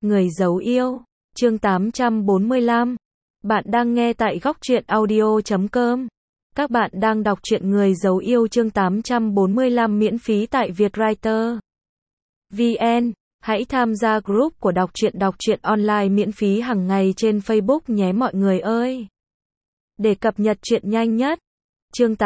Người giấu yêu, chương 845. Bạn đang nghe tại góc truyện audio.com. Các bạn đang đọc truyện Người giấu yêu chương 845 miễn phí tại Vietwriter VN. Hãy tham gia group của đọc truyện online miễn phí hàng ngày trên Facebook nhé mọi người ơi. Để cập nhật truyện nhanh nhất. Chương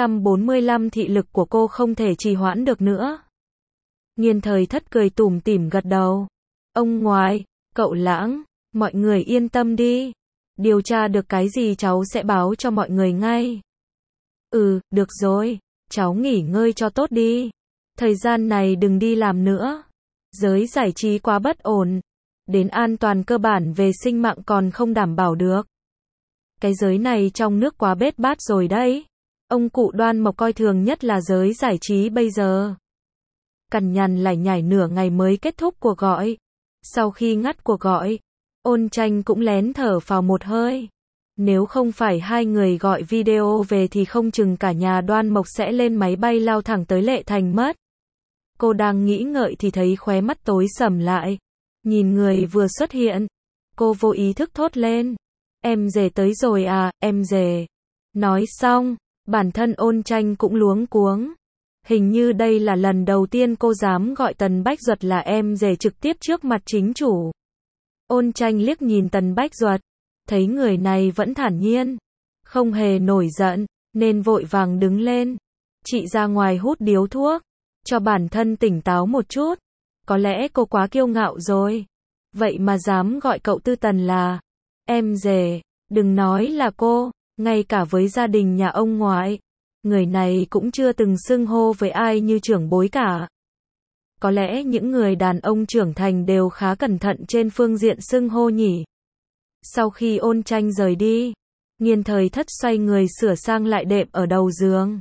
845 thị lực của cô không thể trì hoãn được nữa. Nghiên Thời Thất cười tủm tỉm gật đầu. Ông ngoại, cậu Lãng, mọi người yên tâm đi. Điều tra được cái gì cháu sẽ báo cho mọi người ngay. Được rồi, cháu nghỉ ngơi cho tốt đi. Thời gian này đừng đi làm nữa. Giới giải trí quá bất ổn. Đến an toàn cơ bản về sinh mạng còn không đảm bảo được. Cái giới này trong nước quá bết bát rồi đấy. Ông cụ Đoan Mộc coi thường nhất là giới giải trí bây giờ. Cằn nhằn lải nhải nửa ngày mới kết thúc cuộc gọi. Sau khi ngắt cuộc gọi, Ôn Tranh cũng lén thở phào một hơi. Nếu không phải hai người gọi video về thì không chừng cả nhà Đoan Mộc sẽ lên máy bay lao thẳng tới Lệ Thành mất. Cô đang nghĩ ngợi thì thấy khóe mắt tối sầm lại. Nhìn người vừa xuất hiện, cô vô ý thức thốt lên. Em rể tới rồi à, em rể. Nói xong, bản thân Ôn Tranh cũng luống cuống. Hình như đây là lần đầu tiên cô dám gọi Tần Bách Duật là em rể trực tiếp trước mặt chính chủ. Ôn Tranh liếc nhìn Tần Bách Duật, thấy người này vẫn thản nhiên, không hề nổi giận, nên vội vàng đứng lên. Chị ra ngoài hút điếu thuốc, cho bản thân tỉnh táo một chút. Có lẽ cô quá kiêu ngạo rồi. Vậy mà dám gọi cậu Tư Tần là em rể, đừng nói là cô, ngay cả với gia đình nhà ông ngoại. Người này cũng chưa từng xưng hô với ai như trưởng bối cả. Có lẽ những người đàn ông trưởng thành đều khá cẩn thận trên phương diện xưng hô nhỉ. Sau khi Ôn Tranh rời đi, Nghiên Thời Thất xoay người sửa sang lại đệm ở đầu giường.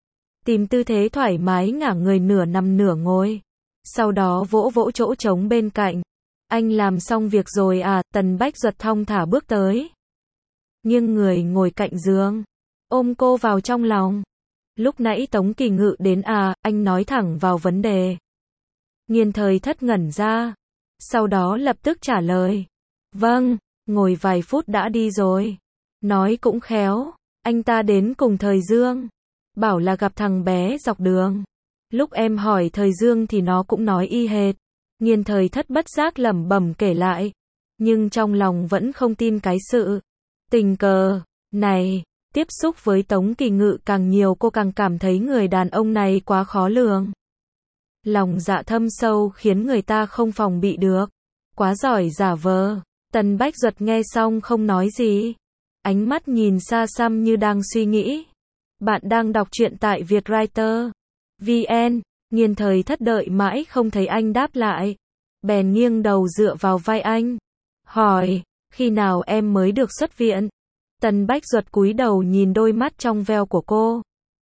Tìm tư thế thoải mái ngả người nửa nằm nửa ngồi. Sau đó vỗ vỗ chỗ trống bên cạnh. Anh làm xong việc rồi à, Tần Bách Duật thong thả bước tới. Nghiêng người ngồi cạnh giường, ôm cô vào trong lòng. Lúc nãy Tống Kỳ Ngự đến à, anh nói thẳng vào vấn đề. Nghiên Thời Thất ngẩn ra, sau đó lập tức trả lời. Vâng, ngồi vài phút đã đi rồi. Nói cũng khéo, anh ta đến cùng Thời Dương. Bảo là gặp thằng bé dọc đường. Lúc em hỏi Thời Dương thì nó cũng nói y hệt. Nghiên Thời Thất bất giác lẩm bẩm kể lại. Nhưng trong lòng vẫn không tin cái sự tình cờ này. Tiếp xúc với Tống Kỳ Ngự càng nhiều cô càng cảm thấy người đàn ông này quá khó lường. Lòng dạ thâm sâu khiến người ta không phòng bị được. Quá giỏi giả vờ. Tần Bách Duật nghe xong không nói gì. Ánh mắt nhìn xa xăm như đang suy nghĩ. Bạn đang đọc truyện tại Vietwriter VN. Nghiên Thời Thất đợi mãi không thấy anh đáp lại. Bèn nghiêng đầu dựa vào vai anh. Hỏi, khi nào em mới được xuất viện? Tần Bách Duật cúi đầu nhìn đôi mắt trong veo của cô.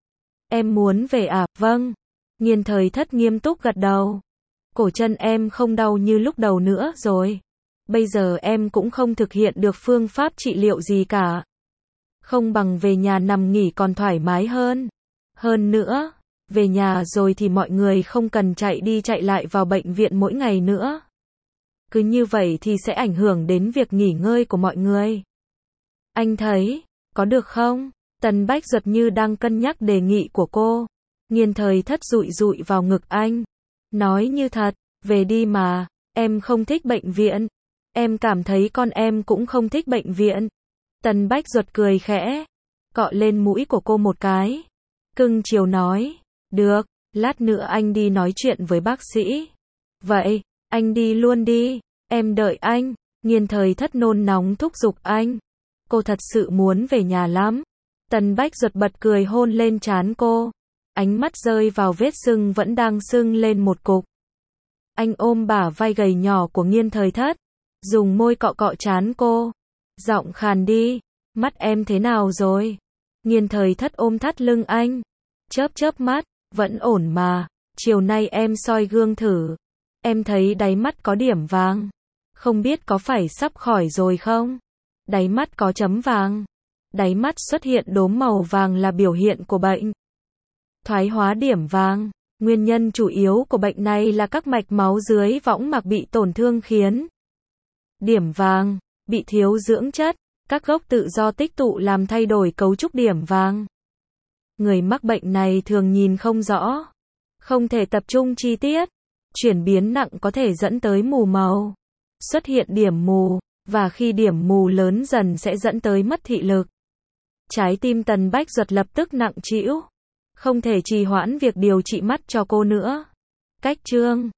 Em muốn về à? Vâng. Nghiên Thời Thất nghiêm túc gật đầu. Cổ chân em không đau như lúc đầu nữa rồi. Bây giờ em cũng không thực hiện được phương pháp trị liệu gì cả. Không bằng về nhà nằm nghỉ còn thoải mái hơn. Hơn nữa, về nhà rồi thì mọi người không cần chạy đi chạy lại vào bệnh viện mỗi ngày nữa. Cứ như vậy thì sẽ ảnh hưởng đến việc nghỉ ngơi của mọi người. Anh thấy, có được không? Tần Bách Duật như đang cân nhắc đề nghị của cô. Nghiên Thời Thất dụi dụi vào ngực anh. Nói như thật, về đi mà, em không thích bệnh viện. Em cảm thấy con em cũng không thích bệnh viện. Tần Bách Duật cười khẽ, cọ lên mũi của cô một cái. Cưng chiều nói, được, lát nữa anh đi nói chuyện với bác sĩ. Vậy, anh đi luôn đi, em đợi anh. Nghiên Thời Thất nôn nóng thúc giục anh. Cô thật sự muốn về nhà lắm. Tần Bách Duật bật cười hôn lên trán cô. Ánh mắt rơi vào vết sưng vẫn đang sưng lên một cục. Anh ôm bả vai gầy nhỏ của Nghiên Thời Thất, dùng môi cọ cọ trán cô. Giọng khàn đi, mắt em thế nào rồi? Nghiên Thời Thất ôm thắt lưng anh. Chớp chớp mắt, vẫn ổn mà. Chiều nay em soi gương thử. Em thấy đáy mắt có điểm vàng. Không biết có phải sắp khỏi rồi không? Đáy mắt có chấm vàng. Đáy mắt xuất hiện đốm màu vàng là biểu hiện của bệnh thoái hóa điểm vàng. Nguyên nhân chủ yếu của bệnh này là các mạch máu dưới võng mạc bị tổn thương khiến Điểm vàng, bị thiếu dưỡng chất, các gốc tự do tích tụ làm thay đổi cấu trúc điểm vàng. Người mắc bệnh này thường nhìn không rõ, không thể tập trung chi tiết, chuyển biến nặng có thể dẫn tới mù màu, xuất hiện điểm mù, và khi điểm mù lớn dần sẽ dẫn tới mất thị lực. Trái tim Tần Bách Duật lập tức nặng trĩu, không thể trì hoãn việc điều trị mắt cho cô nữa. Cách chương